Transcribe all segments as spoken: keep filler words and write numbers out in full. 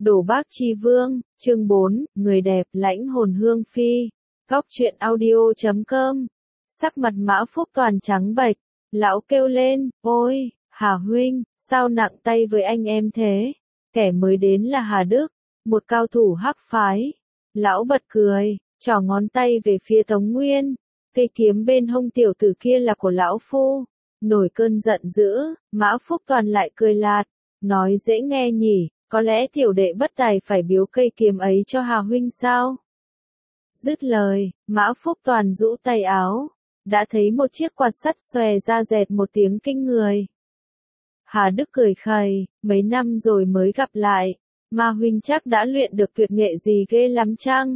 Đồ Bác Chi Vương, chương bốn, người đẹp lãnh hồn Hương Phi. Góc truyện audio chấm com. Sắc mặt Mã Phúc Toàn trắng bệch, lão kêu lên, ôi, Hà huynh, sao nặng tay với anh em thế? Kẻ mới đến là Hà Đức, một cao thủ hắc phái. Lão bật cười, trỏ ngón tay về phía Tống Nguyên. Cây kiếm bên hông tiểu tử kia là của lão phu. Nổi cơn giận dữ, Mã Phúc Toàn lại cười lạt, nói dễ nghe nhỉ. Có lẽ tiểu đệ bất tài phải biếu cây kiếm ấy cho Hà huynh sao? Dứt lời, Mã Phúc Toàn rũ tay áo, đã thấy một chiếc quạt sắt xòe ra rẹt một tiếng kinh người. Hà Đức cười khẩy, mấy năm rồi mới gặp lại, mà huynh chắc đã luyện được tuyệt nghệ gì ghê lắm chăng?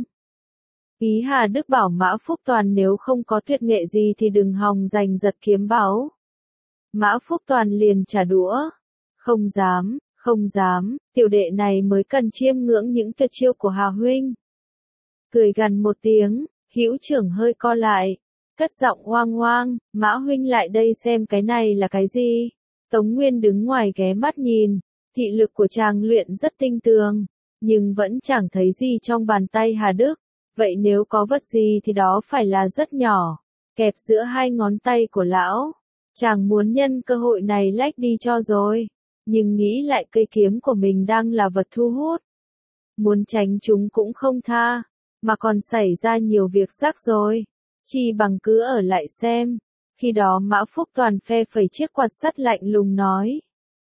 Ý Hà Đức bảo Mã Phúc Toàn nếu không có tuyệt nghệ gì thì đừng hòng giành giật kiếm báu. Mã Phúc Toàn liền trả đũa, không dám. Không dám, tiểu đệ này mới cần chiêm ngưỡng những tuyệt chiêu của Hà huynh. Cười gằn một tiếng, hữu trưởng hơi co lại, cất giọng oang oang, Mã huynh lại đây xem cái này là cái gì. Tống Nguyên đứng ngoài ghé mắt nhìn, thị lực của chàng luyện rất tinh tường, nhưng vẫn chẳng thấy gì trong bàn tay Hà Đức. Vậy nếu có vật gì thì đó phải là rất nhỏ, kẹp giữa hai ngón tay của lão. Chàng muốn nhân cơ hội này lách đi cho rồi. Nhưng nghĩ lại cây kiếm của mình đang là vật thu hút. Muốn tránh chúng cũng không tha, mà còn xảy ra nhiều việc rắc rối. Chi bằng cứ ở lại xem. Khi đó Mã Phúc Toàn phe phẩy chiếc quạt sắt lạnh lùng nói.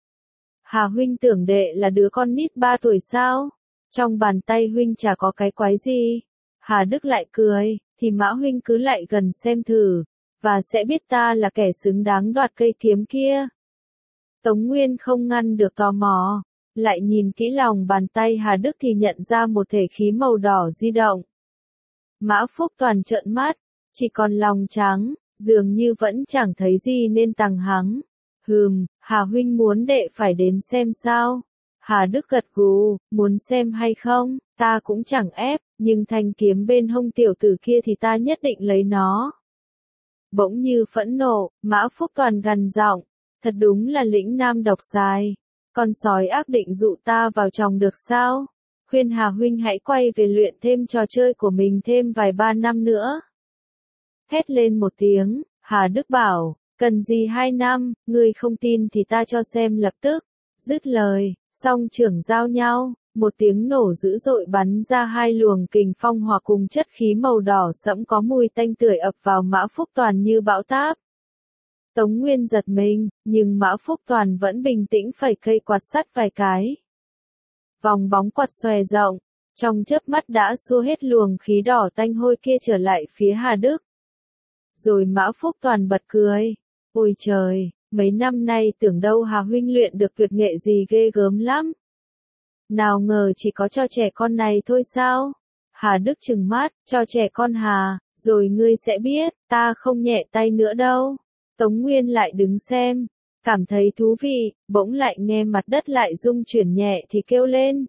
Hà huynh tưởng đệ là đứa con nít ba tuổi sao? Trong bàn tay huynh chả có cái quái gì. Hà Đức lại cười, thì Mã huynh cứ lại gần xem thử, và sẽ biết ta là kẻ xứng đáng đoạt cây kiếm kia. Tống Nguyên không ngăn được tò mò, lại nhìn kỹ lòng bàn tay Hà Đức thì nhận ra một thể khí màu đỏ di động. Mã Phúc Toàn trợn mắt, chỉ còn lòng trắng, dường như vẫn chẳng thấy gì nên tằng hắng. Hừm, Hà huynh muốn đệ phải đến xem sao? Hà Đức gật gù, muốn xem hay không, ta cũng chẳng ép, nhưng thanh kiếm bên hông tiểu tử kia thì ta nhất định lấy nó. Bỗng như phẫn nộ, Mã Phúc Toàn gằn giọng. Thật đúng là lĩnh nam độc dài. Con sói ác định dụ ta vào chồng được sao? Khuyên Hà huynh hãy quay về luyện thêm trò chơi của mình thêm vài ba năm nữa. Hét lên một tiếng, Hà Đức bảo, cần gì hai năm, ngươi không tin thì ta cho xem lập tức. Dứt lời, song trưởng giao nhau, một tiếng nổ dữ dội bắn ra hai luồng kình phong hòa cùng chất khí màu đỏ sẫm có mùi tanh tưởi ập vào Mã Phúc Toàn như bão táp. Tống Nguyên giật mình, nhưng Mã Phúc Toàn vẫn bình tĩnh phẩy cây quạt sắt vài cái. Vòng bóng quạt xòe rộng, trong chớp mắt đã xua hết luồng khí đỏ tanh hôi kia trở lại phía Hà Đức. Rồi Mã Phúc Toàn bật cười, ôi trời, mấy năm nay tưởng đâu Hà huynh luyện được tuyệt nghệ gì ghê gớm lắm. Nào ngờ chỉ có cho trẻ con này thôi sao? Hà Đức trừng mắt, cho trẻ con Hà, rồi ngươi sẽ biết, ta không nhẹ tay nữa đâu. Tống Nguyên lại đứng xem, cảm thấy thú vị, bỗng lại nghe mặt đất lại rung chuyển nhẹ thì kêu lên.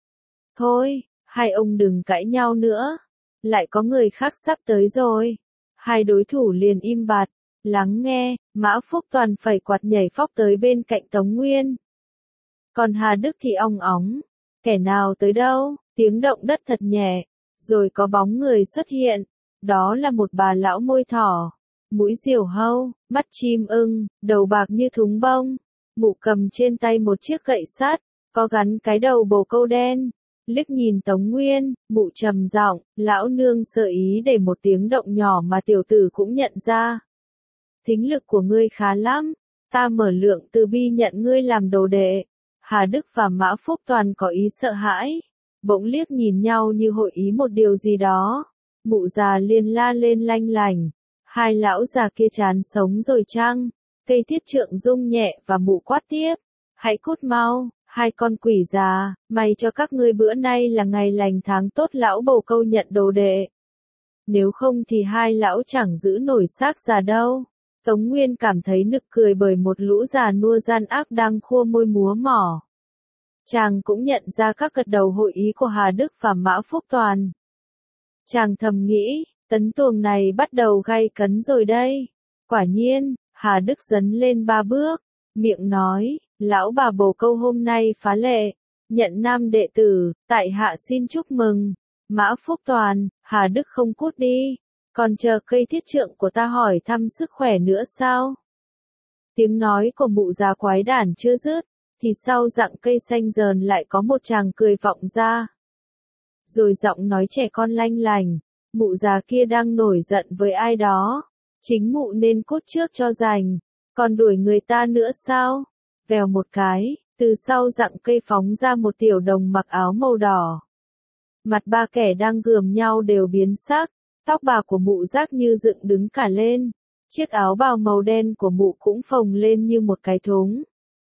Thôi, hai ông đừng cãi nhau nữa, lại có người khác sắp tới rồi. Hai đối thủ liền im bặt, lắng nghe, Mã Phúc Toàn phẩy quạt nhảy phóc tới bên cạnh Tống Nguyên. Còn Hà Đức thì ong óng, kẻ nào tới đâu, tiếng động đất thật nhẹ, rồi có bóng người xuất hiện, đó là một bà lão môi thỏ. Mũi diều hâu, mắt chim ưng, đầu bạc như thúng bông, mụ cầm trên tay một chiếc gậy sắt, có gắn cái đầu bồ câu đen. Liếc nhìn Tống Nguyên, mụ trầm giọng, lão nương sơ ý để một tiếng động nhỏ mà tiểu tử cũng nhận ra. Thính lực của ngươi khá lắm, ta mở lượng từ bi nhận ngươi làm đồ đệ. Hà Đức và Mã Phúc Toàn có ý sợ hãi, bỗng liếc nhìn nhau như hội ý một điều gì đó. Mụ già liền la lên lanh lành. Hai lão già kia chán sống rồi chăng? Cây thiết trượng rung nhẹ và mụ quát tiếp. Hãy cút mau, hai con quỷ già, may cho các ngươi bữa nay là ngày lành tháng tốt lão bồ câu nhận đồ đệ. Nếu không thì hai lão chẳng giữ nổi xác già đâu. Tống Nguyên cảm thấy nực cười bởi một lũ già nua gian ác đang khua môi múa mỏ. Chàng cũng nhận ra các gật đầu hội ý của Hà Đức và Mã Phúc Toàn. Chàng thầm nghĩ. Tấn tuồng này bắt đầu gay cấn rồi đây. Quả nhiên, Hà Đức dấn lên ba bước, miệng nói, lão bà bồ câu hôm nay phá lệ, nhận nam đệ tử, tại hạ xin chúc mừng. Mã Phúc Toàn, Hà Đức không cút đi, còn chờ cây thiết trượng của ta hỏi thăm sức khỏe nữa sao? Tiếng nói của mụ già quái đản chưa dứt, thì sau rặng cây xanh dờn lại có một chàng cười vọng ra. Rồi giọng nói trẻ con lanh lành, mụ già kia đang nổi giận với ai đó, chính mụ nên cút trước cho rành, còn đuổi người ta nữa sao? Vèo một cái, từ sau rặng cây phóng ra một tiểu đồng mặc áo màu đỏ. Mặt ba kẻ đang gườm nhau đều biến sắc, tóc bạc của mụ rác như dựng đứng cả lên, chiếc áo bào màu đen của mụ cũng phồng lên như một cái thúng.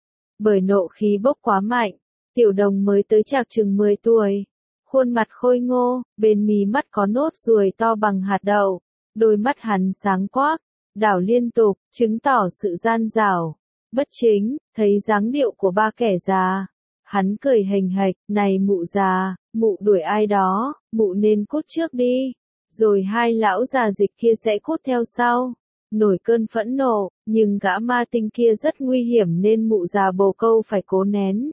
Bởi nộ khí bốc quá mạnh, tiểu đồng mới tới chạc chừng mười tuổi, khuôn mặt khôi ngô, bên mí mắt có nốt ruồi to bằng hạt đậu, đôi mắt hắn sáng quắc, đảo liên tục, chứng tỏ sự gian dảo, bất chính. Thấy dáng điệu của ba kẻ già, hắn cười hềnh hệch, này mụ già, mụ đuổi ai đó, mụ nên cút trước đi, rồi hai lão già dịch kia sẽ cút theo sau. Nổi cơn phẫn nộ, nhưng gã ma tinh kia rất nguy hiểm nên mụ già bồ câu phải cố nén.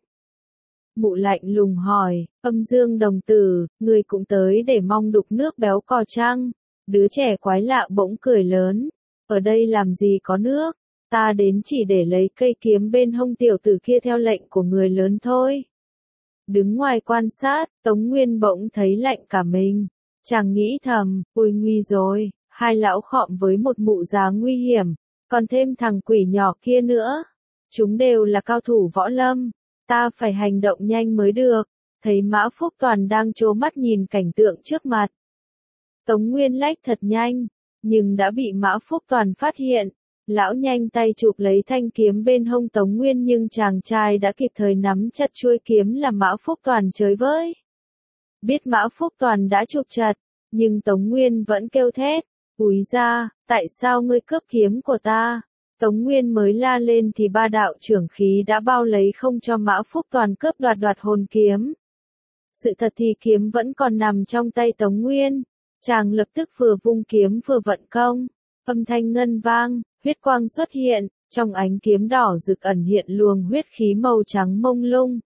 Mụ lạnh lùng hỏi, Âm Dương đồng tử, người cũng tới để mong đục nước béo cò chăng? Đứa trẻ quái lạ bỗng cười lớn, ở đây làm gì có nước, ta đến chỉ để lấy cây kiếm bên hông tiểu tử kia theo lệnh của người lớn thôi. Đứng ngoài quan sát, Tống Nguyên bỗng thấy lạnh cả mình, chàng nghĩ thầm, ôi nguy rồi, hai lão khọm với một mụ già nguy hiểm, còn thêm thằng quỷ nhỏ kia nữa. Chúng đều là cao thủ võ lâm, ta phải hành động nhanh mới được. Thấy Mã Phúc Toàn đang trố mắt nhìn cảnh tượng trước mặt, Tống Nguyên lách thật nhanh, nhưng đã bị Mã Phúc Toàn phát hiện. Lão nhanh tay chụp lấy thanh kiếm bên hông Tống Nguyên nhưng chàng trai đã kịp thời nắm chặt chuôi kiếm làm Mã Phúc Toàn chới với. Biết Mã Phúc Toàn đã chụp chặt, nhưng Tống Nguyên vẫn kêu thét, úi ra, tại sao ngươi cướp kiếm của ta? Tống Nguyên mới la lên thì ba đạo trưởng khí đã bao lấy không cho Mã Phúc Toàn cướp đoạt đoạt hồn kiếm. Sự thật thì kiếm vẫn còn nằm trong tay Tống Nguyên, chàng lập tức vừa vung kiếm vừa vận công, âm thanh ngân vang, huyết quang xuất hiện, trong ánh kiếm đỏ rực ẩn hiện luồng huyết khí màu trắng mông lung.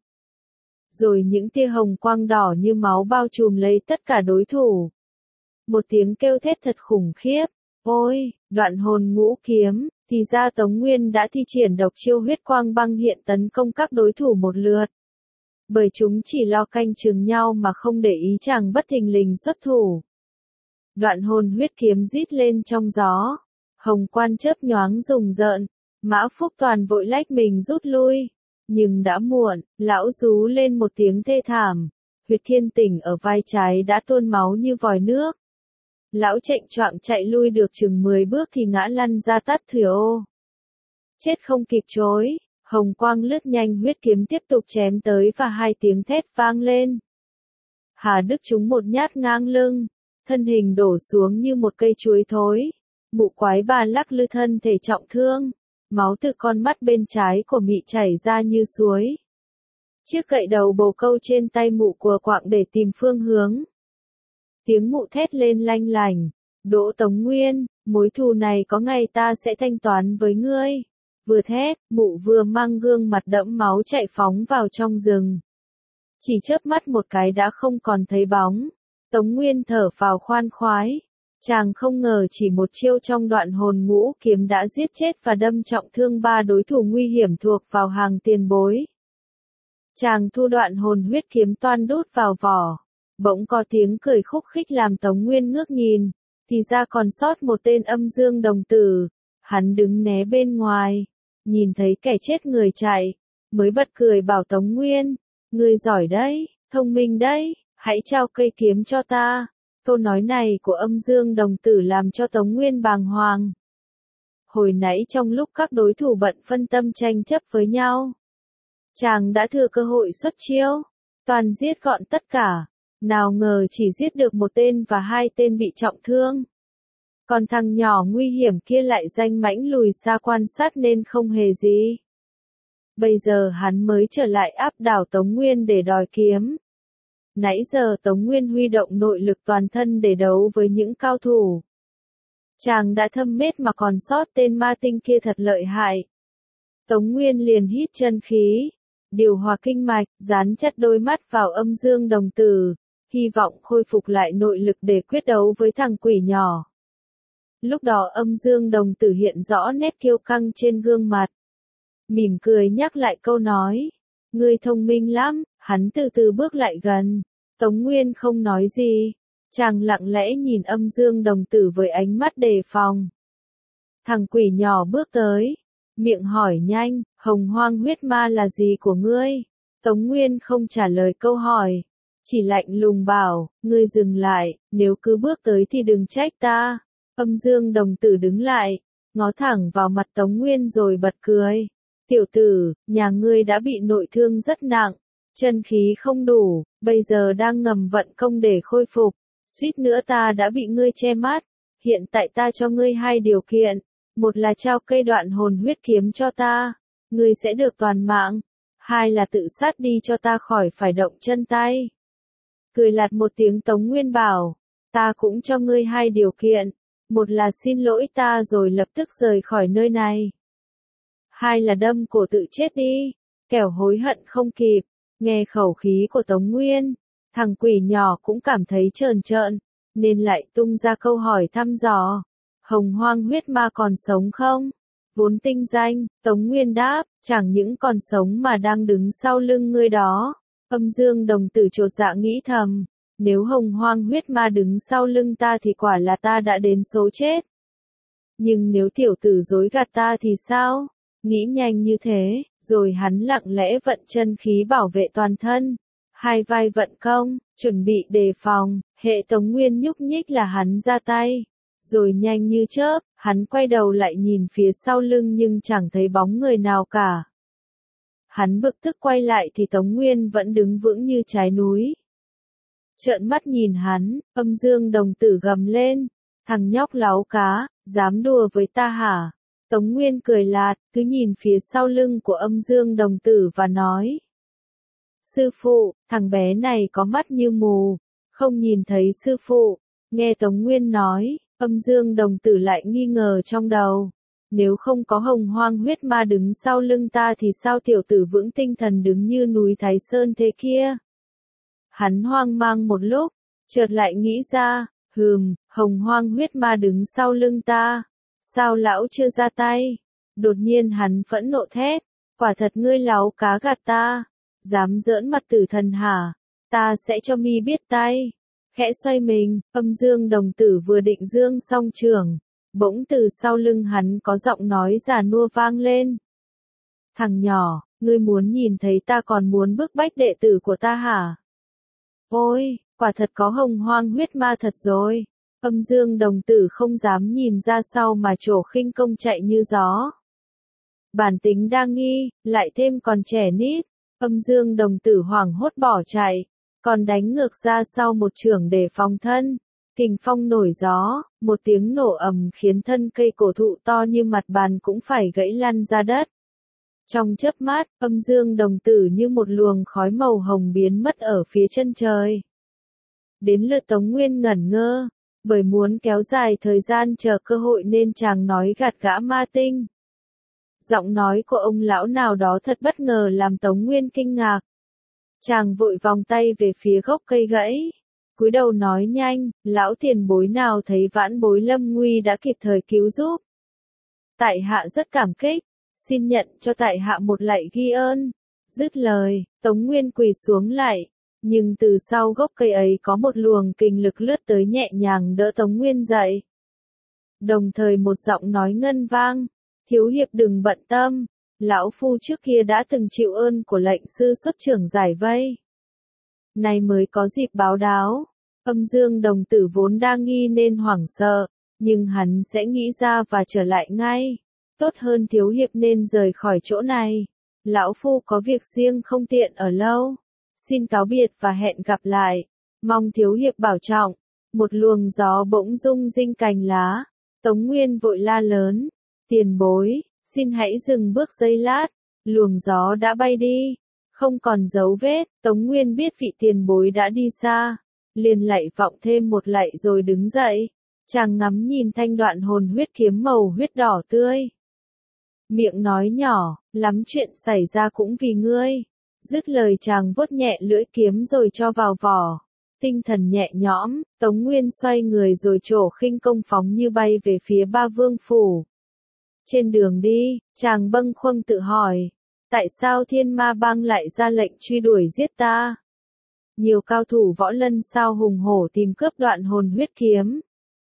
Rồi những tia hồng quang đỏ như máu bao trùm lấy tất cả đối thủ. Một tiếng kêu thét thật khủng khiếp, ôi, đoạn hồn ngũ kiếm, thì ra Tống Nguyên đã thi triển độc chiêu huyết quang băng hiện tấn công các đối thủ một lượt. Bởi chúng chỉ lo canh chừng nhau mà không để ý chàng bất thình lình xuất thủ. Đoạn hồn huyết kiếm rít lên trong gió, hồng quan chớp nhoáng rùng rợn, Mã Phúc Toàn vội lách mình rút lui, nhưng đã muộn, lão rú lên một tiếng thê thảm, huyệt thiên tỉnh ở vai trái đã tuôn máu như vòi nước. Lão chệnh choạng chạy lui được chừng mười bước thì ngã lăn ra tát thửa ô. Chết không kịp chối, hồng quang lướt nhanh huyết kiếm tiếp tục chém tới và hai tiếng thét vang lên. Hà Đức trúng một nhát ngang lưng, thân hình đổ xuống như một cây chuối thối. Mụ quái bà lắc lư thân thể trọng thương, máu từ con mắt bên trái của mị chảy ra như suối. Chiếc gậy đầu bồ câu trên tay mụ cùa quạng để tìm phương hướng. Tiếng mụ thét lên lanh lành, Đỗ Tống Nguyên, mối thù này có ngày ta sẽ thanh toán với ngươi. Vừa thét, mụ vừa mang gương mặt đẫm máu chạy phóng vào trong rừng. Chỉ chớp mắt một cái đã không còn thấy bóng. Tống Nguyên thở phào khoan khoái. Chàng không ngờ chỉ một chiêu trong đoạn hồn ngũ kiếm đã giết chết và đâm trọng thương ba đối thủ nguy hiểm thuộc vào hàng tiền bối. Chàng thu đoạn hồn huyết kiếm toan đút vào vỏ. Bỗng có tiếng cười khúc khích làm Tống Nguyên ngước nhìn, thì ra còn sót một tên Âm Dương đồng tử. Hắn đứng né bên ngoài, nhìn thấy kẻ chết người chạy, mới bật cười bảo Tống Nguyên, ngươi giỏi đấy, thông minh đấy, hãy trao cây kiếm cho ta. Câu nói này của Âm Dương đồng tử làm cho Tống Nguyên bàng hoàng. Hồi nãy trong lúc các đối thủ bận phân tâm tranh chấp với nhau, chàng đã thừa cơ hội xuất chiêu, toàn giết gọn tất cả. Nào ngờ chỉ giết được một tên và hai tên bị trọng thương. Còn thằng nhỏ nguy hiểm kia lại danh mãnh lùi xa quan sát nên không hề gì. Bây giờ hắn mới trở lại áp đảo Tống Nguyên để đòi kiếm. Nãy giờ Tống Nguyên huy động nội lực toàn thân để đấu với những cao thủ. Chàng đã thâm mết mà còn sót tên ma tinh kia thật lợi hại. Tống Nguyên liền hít chân khí, điều hòa kinh mạch, dán chặt đôi mắt vào âm dương đồng tử, hy vọng khôi phục lại nội lực để quyết đấu với thằng quỷ nhỏ. Lúc đó âm dương đồng tử hiện rõ nét kiêu căng trên gương mặt. Mỉm cười nhắc lại câu nói. Ngươi thông minh lắm, hắn từ từ bước lại gần. Tống Nguyên không nói gì. Chàng lặng lẽ nhìn âm dương đồng tử với ánh mắt đề phòng. Thằng quỷ nhỏ bước tới. Miệng hỏi nhanh, hồng hoang huyết ma là gì của ngươi? Tống Nguyên không trả lời câu hỏi. Chỉ lạnh lùng bảo, ngươi dừng lại, nếu cứ bước tới thì đừng trách ta. Âm dương đồng tử đứng lại, ngó thẳng vào mặt Tống Nguyên rồi bật cười. Tiểu tử, nhà ngươi đã bị nội thương rất nặng, chân khí không đủ, bây giờ đang ngầm vận công để khôi phục. Suýt nữa ta đã bị ngươi che mắt, hiện tại ta cho ngươi hai điều kiện. Một là trao cây đoạn hồn huyết kiếm cho ta, ngươi sẽ được toàn mạng. Hai là tự sát đi cho ta khỏi phải động chân tay. Cười lạt một tiếng Tống Nguyên bảo, ta cũng cho ngươi hai điều kiện. Một là xin lỗi ta rồi lập tức rời khỏi nơi này. Hai là đâm cổ tự chết đi, kẻo hối hận không kịp. Nghe khẩu khí của Tống Nguyên, thằng quỷ nhỏ cũng cảm thấy trờn trợn, nên lại tung ra câu hỏi thăm dò. Hồng hoang huyết ma còn sống không? Vốn tinh danh, Tống Nguyên đáp, chẳng những còn sống mà đang đứng sau lưng ngươi đó. Âm dương đồng tử chột dạ nghĩ thầm, nếu hồng hoang huyết ma đứng sau lưng ta thì quả là ta đã đến số chết. Nhưng nếu tiểu tử dối gạt ta thì sao? Nghĩ nhanh như thế, rồi hắn lặng lẽ vận chân khí bảo vệ toàn thân. Hai vai vận công, chuẩn bị đề phòng, hệ Tống Nguyên nhúc nhích là hắn ra tay. Rồi nhanh như chớp, hắn quay đầu lại nhìn phía sau lưng nhưng chẳng thấy bóng người nào cả. Hắn bực tức quay lại thì Tống Nguyên vẫn đứng vững như trái núi. Trợn mắt nhìn hắn, âm dương đồng tử gầm lên. Thằng nhóc láu cá, dám đùa với ta hả? Tống Nguyên cười lạt, cứ nhìn phía sau lưng của âm dương đồng tử và nói. Sư phụ, thằng bé này có mắt như mù, không nhìn thấy sư phụ. Nghe Tống Nguyên nói, âm dương đồng tử lại nghi ngờ trong đầu. Nếu không có hồng hoang huyết ma đứng sau lưng ta thì sao tiểu tử vững tinh thần đứng như núi Thái Sơn thế kia? Hắn hoang mang một lúc, chợt lại nghĩ ra, hừm, hồng hoang huyết ma đứng sau lưng ta. Sao lão chưa ra tay? Đột nhiên hắn phẫn nộ thét, quả thật ngươi láo cá gạt ta, dám giỡn mặt tử thần hả? Ta sẽ cho mi biết tay. Khẽ xoay mình, âm dương đồng tử vừa định dương song trường, bỗng từ sau lưng hắn có giọng nói già nua vang lên. Thằng nhỏ, ngươi muốn nhìn thấy ta còn muốn bức bách đệ tử của ta hả? Ôi, quả thật có hồng hoang huyết ma thật rồi. Âm dương đồng tử không dám nhìn ra sau mà trổ khinh công chạy như gió. Bản tính đa nghi, lại thêm còn trẻ nít, âm dương đồng tử hoảng hốt bỏ chạy, còn đánh ngược ra sau một chưởng để phòng thân. Kình phong nổi gió, một tiếng nổ ầm khiến thân cây cổ thụ to như mặt bàn cũng phải gãy lăn ra đất. Trong chớp mắt, âm dương đồng tử như một luồng khói màu hồng biến mất ở phía chân trời. Đến lượt Tống Nguyên ngẩn ngơ, bởi muốn kéo dài thời gian chờ cơ hội nên chàng nói gạt gã ma tinh. Giọng nói của ông lão nào đó thật bất ngờ làm Tống Nguyên kinh ngạc. Chàng vội vòng tay về phía gốc cây gãy, cúi đầu nói nhanh, lão tiền bối nào thấy vãn bối lâm nguy đã kịp thời cứu giúp. Tại hạ rất cảm kích, xin nhận cho tại hạ một lạy ghi ơn. Dứt lời, Tống Nguyên quỳ xuống lại, nhưng từ sau gốc cây ấy có một luồng kình lực lướt tới nhẹ nhàng đỡ Tống Nguyên dậy. Đồng thời một giọng nói ngân vang, thiếu hiệp đừng bận tâm, lão phu trước kia đã từng chịu ơn của lệnh sư xuất trưởng giải vây. Nay mới có dịp báo đáo. Âm dương đồng tử vốn đang nghi nên hoảng sợ, nhưng hắn sẽ nghĩ ra và trở lại ngay. Tốt hơn thiếu hiệp nên rời khỏi chỗ này. Lão phu có việc riêng không tiện ở lâu. Xin cáo biệt và hẹn gặp lại. Mong thiếu hiệp bảo trọng. Một luồng gió bỗng rung rinh cành lá. Tống Nguyên vội la lớn. Tiền bối, xin hãy dừng bước giây lát. Luồng gió đã bay đi. Không còn dấu vết, Tống Nguyên biết vị tiền bối đã đi xa. Liền lạy vọng thêm một lạy rồi đứng dậy. Chàng ngắm nhìn thanh đoạn hồn huyết kiếm màu huyết đỏ tươi. Miệng nói nhỏ, lắm chuyện xảy ra cũng vì ngươi. Dứt lời chàng vuốt nhẹ lưỡi kiếm rồi cho vào vỏ. Tinh thần nhẹ nhõm, Tống Nguyên xoay người rồi trổ khinh công phóng như bay về phía Ba Vương Phủ. Trên đường đi, chàng bâng khuâng tự hỏi, tại sao Thiên Ma Bang lại ra lệnh truy đuổi giết ta? Nhiều cao thủ võ lân sao hùng hổ tìm cướp đoạn hồn huyết kiếm.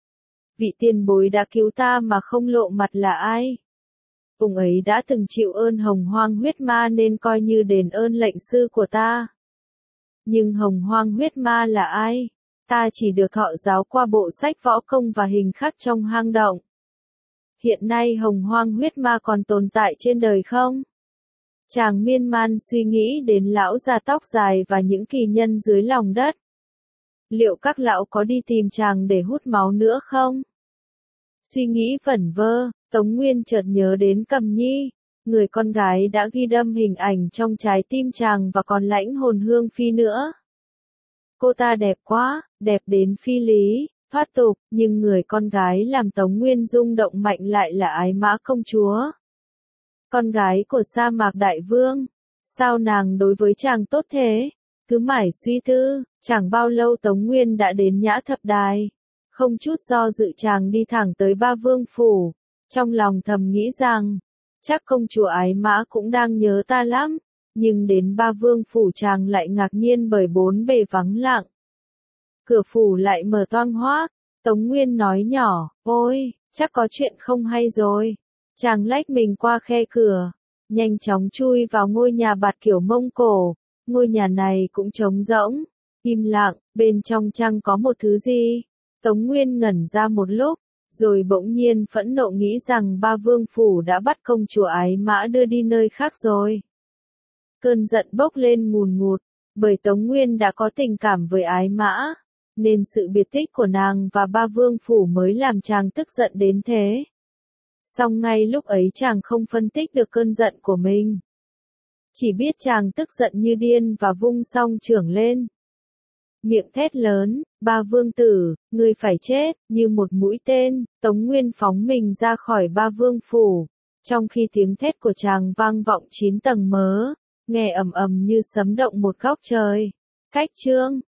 Vị tiền bối đã cứu ta mà không lộ mặt là ai? Ông ấy đã từng chịu ơn Hồng Hoang huyết ma nên coi như đền ơn lệnh sư của ta. Nhưng Hồng Hoang huyết ma là ai? Ta chỉ được thọ giáo qua bộ sách võ công và hình khắc trong hang động. Hiện nay Hồng Hoang huyết ma còn tồn tại trên đời không? Chàng miên man suy nghĩ đến lão già tóc dài và những kỳ nhân dưới lòng đất. Liệu các lão có đi tìm chàng để hút máu nữa không? Suy nghĩ vẩn vơ, Tống Nguyên chợt nhớ đến Cầm Nhi, người con gái đã ghi đâm hình ảnh trong trái tim chàng và còn Lãnh Hồn Hương Phi nữa. Cô ta đẹp quá, đẹp đến phi lý, thoát tục, nhưng người con gái làm Tống Nguyên rung động mạnh lại là Ái Mã công chúa. Con gái của sa mạc đại vương, sao nàng đối với chàng tốt thế? Cứ mải suy tư, chẳng bao lâu Tống Nguyên đã đến Nhã Thập Đài. Không chút do dự chàng đi thẳng tới Ba Vương Phủ, trong lòng thầm nghĩ rằng, chắc công chúa Ái Mã cũng đang nhớ ta lắm, nhưng đến Ba Vương Phủ chàng lại ngạc nhiên bởi bốn bề vắng lặng. Cửa phủ lại mở toang hoác, Tống Nguyên nói nhỏ, ôi, chắc có chuyện không hay rồi. Chàng lách mình qua khe cửa, nhanh chóng chui vào ngôi nhà bạt kiểu Mông Cổ, ngôi nhà này cũng trống rỗng, im lặng, bên trong chẳng có một thứ gì. Tống Nguyên ngẩn ra một lúc, rồi bỗng nhiên phẫn nộ nghĩ rằng Ba Vương Phủ đã bắt công chúa Ái Mã đưa đi nơi khác rồi. Cơn giận bốc lên ngùn ngụt, bởi Tống Nguyên đã có tình cảm với Ái Mã, nên sự biệt tích của nàng và Ba Vương Phủ mới làm chàng tức giận đến thế. Song ngay lúc ấy chàng không phân tích được cơn giận của mình. Chỉ biết chàng tức giận như điên và vung song chưởng lên. Miệng thét lớn, Ba Vương Tử, ngươi phải chết, như một mũi tên, Tống Nguyên phóng mình ra khỏi Ba Vương Phủ. Trong khi tiếng thét của chàng vang vọng chín tầng mớ, nghe ầm ầm như sấm động một góc trời. Cách chương